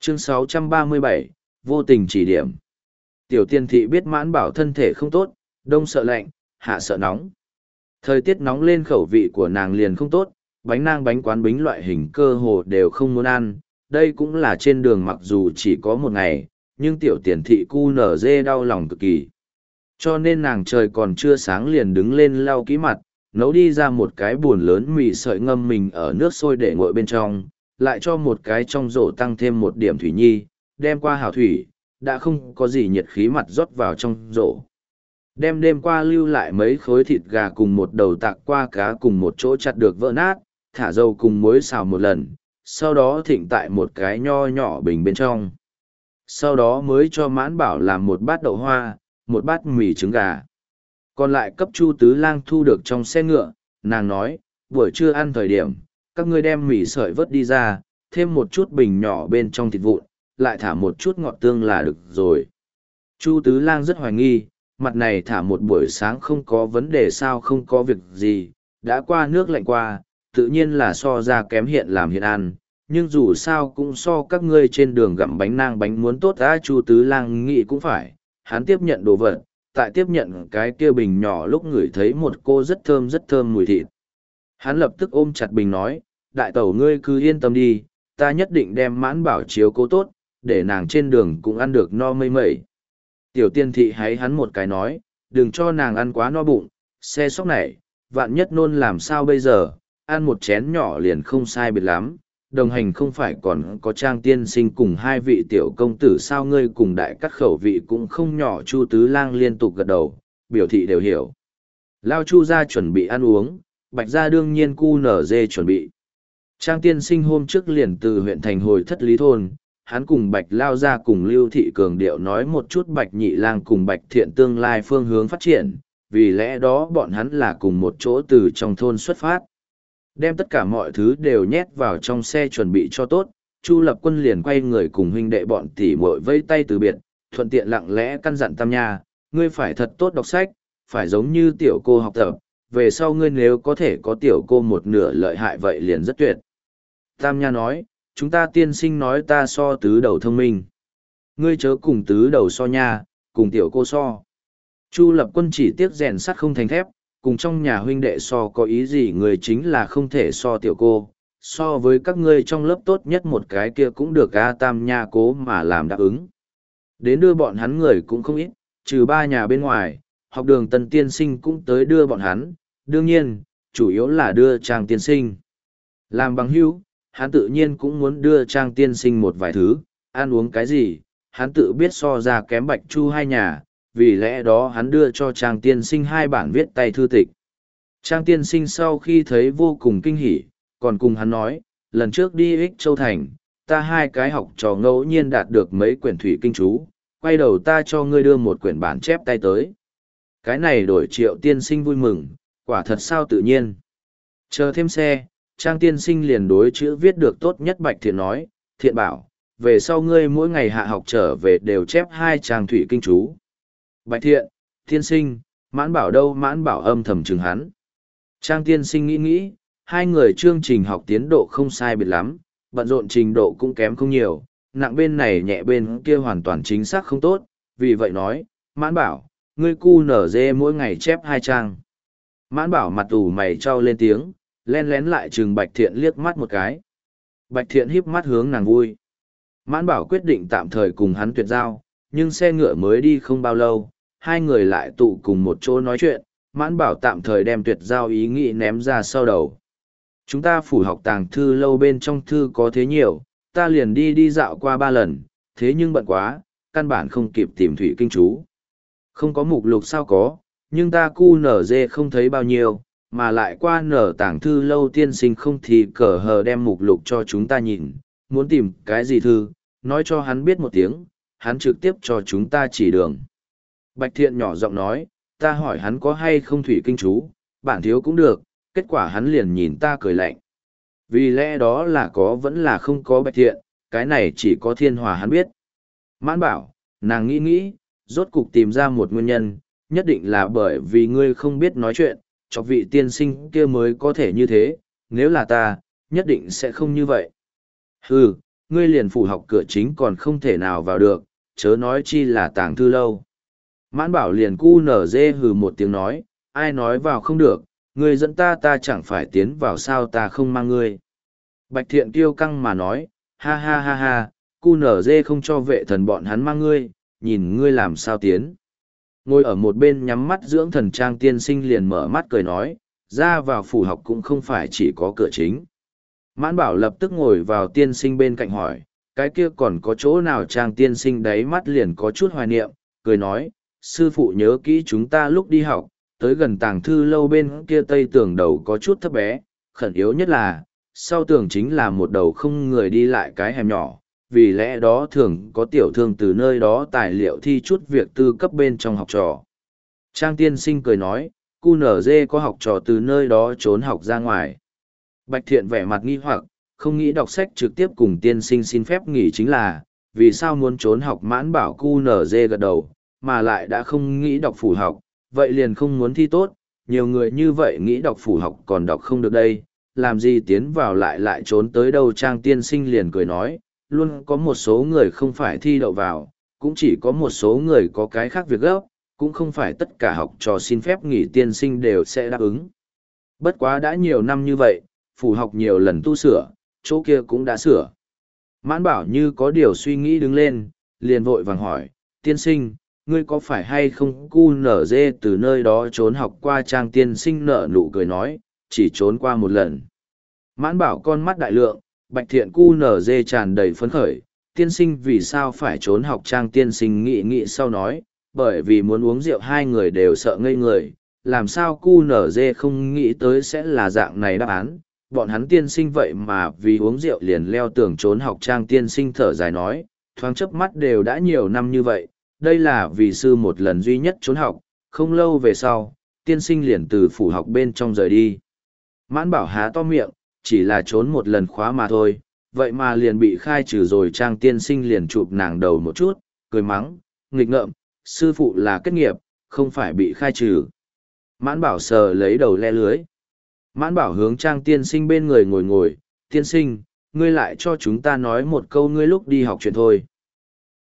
Chương 637, vô tình chỉ điểm. Tiểu tiên thị biết Mãn Bảo thân thể không tốt, đông sợ lạnh, hạ sợ nóng. Thời tiết nóng lên khẩu vị của nàng liền không tốt, bánh nang bánh quán bính loại hình cơ hồ đều không muốn ăn. Đây cũng là trên đường mặc dù chỉ có một ngày, nhưng tiểu tiền thị cu nở dê đau lòng cực kỳ. Cho nên nàng trời còn chưa sáng liền đứng lên lau kỹ mặt, nấu đi ra một cái buồn lớn mì sợi ngâm mình ở nước sôi để nguội bên trong, lại cho một cái trong rổ tăng thêm một điểm thủy nhi, đem qua hào thủy, đã không có gì nhiệt khí mặt rót vào trong rổ. Đem đêm qua lưu lại mấy khối thịt gà cùng một đầu tạc qua cá cùng một chỗ chặt được vỡ nát, thả dầu cùng muối xào một lần, sau đó thịnh tại một cái nho nhỏ bình bên trong. Sau đó mới cho Mãn Bảo làm một bát đậu hoa, một bát mì trứng gà. Còn lại cấp Chu Tứ Lang thu được trong xe ngựa, nàng nói, buổi trưa ăn thời điểm, các ngươi đem mì sợi vớt đi ra, thêm một chút bình nhỏ bên trong thịt vụn, lại thả một chút ngọt tương là được rồi. Chu Tứ Lang rất hoài nghi, mặt này thả một buổi sáng không có vấn đề sao không có việc gì, đã qua nước lạnh qua, tự nhiên là so ra kém hiện làm hiện ăn, nhưng dù sao cũng so các ngươi trên đường gặm bánh nang bánh muốn tốt á. Chu Tứ Lang nghĩ cũng phải, hắn tiếp nhận đồ vật, tại tiếp nhận cái kia bình nhỏ lúc ngửi thấy một cô rất thơm mùi thịt. Hắn lập tức ôm chặt bình nói, đại tẩu ngươi cứ yên tâm đi, ta nhất định đem Mãn Bảo chiếu cố tốt, để nàng trên đường cũng ăn được no mây mẩy. Tiểu tiên thị háy hắn một cái nói, đừng cho nàng ăn quá no bụng, xe sóc này, vạn nhất nôn làm sao bây giờ, ăn một chén nhỏ liền không sai biệt lắm, đồng hành không phải còn có Trang tiên sinh cùng hai vị tiểu công tử sao ngươi cùng đại cắt khẩu vị cũng không nhỏ. Chu Tứ Lang liên tục gật đầu, biểu thị đều hiểu. Lao Chu ra chuẩn bị ăn uống, Bạch ra đương nhiên cu nở dê chuẩn bị. Trang tiên sinh hôm trước liền từ huyện thành hồi Thất Lý thôn, hắn cùng Bạch Lao ra cùng Lưu Thị Cường Điệu nói một chút Bạch Nhị Lang cùng Bạch Thiện tương lai phương hướng phát triển, vì lẽ đó bọn hắn là cùng một chỗ từ trong thôn xuất phát. Đem tất cả mọi thứ đều nhét vào trong xe chuẩn bị cho tốt, Chu Lập Quân liền quay người cùng huynh đệ bọn tỉ muội vây tay từ biệt, thuận tiện lặng lẽ căn dặn Tam Nha, ngươi phải thật tốt đọc sách, phải giống như tiểu cô học tập, về sau ngươi nếu có thể có tiểu cô một nửa lợi hại vậy liền rất tuyệt. Tam Nha nói, chúng ta tiên sinh nói ta so tứ đầu thông minh. Ngươi chớ cùng tứ đầu so nha, cùng tiểu cô so. Chu Lập Quân chỉ tiếc rèn sắt không thành thép, cùng trong nhà huynh đệ so có ý gì, người chính là không thể so tiểu cô, so với các ngươi trong lớp tốt nhất một cái kia cũng được a. Tam Nha cố mà làm đáp ứng. Đến đưa bọn hắn người cũng không ít, trừ ba nhà bên ngoài, học đường Tần tiên sinh cũng tới đưa bọn hắn, đương nhiên, chủ yếu là đưa Trang tiên sinh. Làm bằng hữu, hắn tự nhiên cũng muốn đưa Trang tiên sinh một vài thứ, ăn uống cái gì, hắn tự biết so ra kém Bạch Chu hai nhà, vì lẽ đó hắn đưa cho Trang tiên sinh hai bản viết tay thư tịch. Trang tiên sinh sau khi thấy vô cùng kinh hỉ, còn cùng hắn nói, lần trước đi Ích Châu Thành, ta hai cái học trò ngẫu nhiên đạt được mấy quyển thủy kinh chú, quay đầu ta cho ngươi đưa một quyển bản chép tay tới. Cái này đổi Triệu tiên sinh vui mừng, quả thật sao tự nhiên. Chờ thêm xe, Trang tiên sinh liền đối chữ viết được tốt nhất Bạch Thiện nói, Thiện bảo, về sau ngươi mỗi ngày hạ học trở về đều chép hai trang thủy kinh chú. Bạch Thiện, tiên sinh, Mãn Bảo đâu? Mãn Bảo âm thầm chừng hắn. Trang tiên sinh nghĩ, hai người chương trình học tiến độ không sai biệt lắm, bận rộn trình độ cũng kém không nhiều, nặng bên này nhẹ bên kia hoàn toàn chính xác không tốt, vì vậy nói, Mãn Bảo, ngươi cu nở dê mỗi ngày chép hai trang. Mãn Bảo mặt ủ mày trao lên tiếng, len lén lại chừng Bạch Thiện liếc mắt một cái. Bạch Thiện híp mắt hướng nàng vui. Mãn Bảo quyết định tạm thời cùng hắn tuyệt giao, nhưng xe ngựa mới đi không bao lâu, hai người lại tụ cùng một chỗ nói chuyện, Mãn Bảo tạm thời đem tuyệt giao ý nghĩ ném ra sau đầu. Chúng ta phủ học tàng thư lâu bên trong thư có thế nhiều, ta liền đi dạo qua 3 lần, thế nhưng bận quá, căn bản không kịp tìm thủy kinh chú. Không có mục lục sao có, nhưng ta cu nở dê không thấy bao nhiêu, mà lại qua nở tàng thư lâu tiên sinh không thì cờ hờ đem mục lục cho chúng ta nhìn, muốn tìm cái gì thư, nói cho hắn biết một tiếng, hắn trực tiếp cho chúng ta chỉ đường. Bạch Thiện nhỏ giọng nói, ta hỏi hắn có hay không thủy kinh chú, bản thiếu cũng được, kết quả hắn liền nhìn ta cười lạnh. Vì lẽ đó là có vẫn là không có Bạch Thiện, cái này chỉ có Thiên Hòa hắn biết. Mãn Bảo, nàng nghĩ, rốt cục tìm ra một nguyên nhân, nhất định là bởi vì ngươi không biết nói chuyện, cho vị tiên sinh kia mới có thể như thế, nếu là ta, nhất định sẽ không như vậy. Hừ, ngươi liền phủ học cửa chính còn không thể nào vào được, chớ nói chi là tàng thư lâu. Mãn bảo liền cu nở dê hừ một tiếng nói, ai nói vào không được, ngươi dẫn ta chẳng phải tiến vào sao ta không mang ngươi. Bạch thiện kiêu căng mà nói, ha ha ha ha, cu nở dê không cho vệ thần bọn hắn mang ngươi, nhìn ngươi làm sao tiến. Ngồi ở một bên nhắm mắt dưỡng thần trang tiên sinh liền mở mắt cười nói, ra vào phủ học cũng không phải chỉ có cửa chính. Mãn bảo lập tức ngồi vào tiên sinh bên cạnh hỏi, cái kia còn có chỗ nào trang tiên sinh đáy mắt liền có chút hoài niệm, cười nói, sư phụ nhớ kỹ chúng ta lúc đi học, tới gần tàng thư lâu bên kia tây tường đầu có chút thấp bé, khẩn yếu nhất là, sau tường chính là một đầu không người đi lại cái hẻm nhỏ, vì lẽ đó thường có tiểu thương từ nơi đó tài liệu thi chút việc tư cấp bên trong học trò. Trang tiên sinh cười nói, cu nở dê có học trò từ nơi đó trốn học ra ngoài. Bạch thiện vẻ mặt nghi hoặc, không nghĩ đọc sách trực tiếp cùng tiên sinh xin phép nghỉ chính là, vì sao muốn trốn học mãn bảo cu nở dê gật đầu, mà lại đã không nghĩ đọc phủ học, vậy liền không muốn thi tốt, nhiều người như vậy nghĩ đọc phủ học còn đọc không được đây, làm gì tiến vào lại trốn tới đâu. Trang tiên sinh liền cười nói, luôn có một số người không phải thi đậu vào, cũng chỉ có một số người có cái khác việc gấp, cũng không phải tất cả học trò xin phép nghỉ tiên sinh đều sẽ đáp ứng. Bất quá đã nhiều năm như vậy, phủ học nhiều lần tu sửa, chỗ kia cũng đã sửa. Mãn bảo như có điều suy nghĩ đứng lên, liền vội vàng hỏi, tiên sinh, ngươi có phải hay không cu nở dê từ nơi đó trốn học qua. Trang tiên sinh nở nụ cười nói, chỉ trốn qua một lần. Mãn bảo con mắt đại lượng, bạch thiện cu nở dê tràn đầy phấn khởi, tiên sinh vì sao phải trốn học. Trang tiên sinh nghĩ sau nói, bởi vì muốn uống rượu hai người đều sợ ngây người, làm sao cu nở dê không nghĩ tới sẽ là dạng này đáp án, bọn hắn tiên sinh vậy mà vì uống rượu liền leo tường trốn học. Trang tiên sinh thở dài nói, thoáng chớp mắt đều đã nhiều năm như vậy, đây là vì sư một lần duy nhất trốn học, không lâu về sau, tiên sinh liền từ phủ học bên trong rời đi. Mãn bảo há to miệng, chỉ là trốn một lần khóa mà thôi, vậy mà liền bị khai trừ rồi. Trang tiên sinh liền chụp nàng đầu một chút, cười mắng, nghịch ngợm, sư phụ là kết nghiệp, không phải bị khai trừ. Mãn bảo sờ lấy đầu le lưới. Mãn bảo hướng trang tiên sinh bên người ngồi, tiên sinh, ngươi lại cho chúng ta nói một câu ngươi lúc đi học chuyện thôi.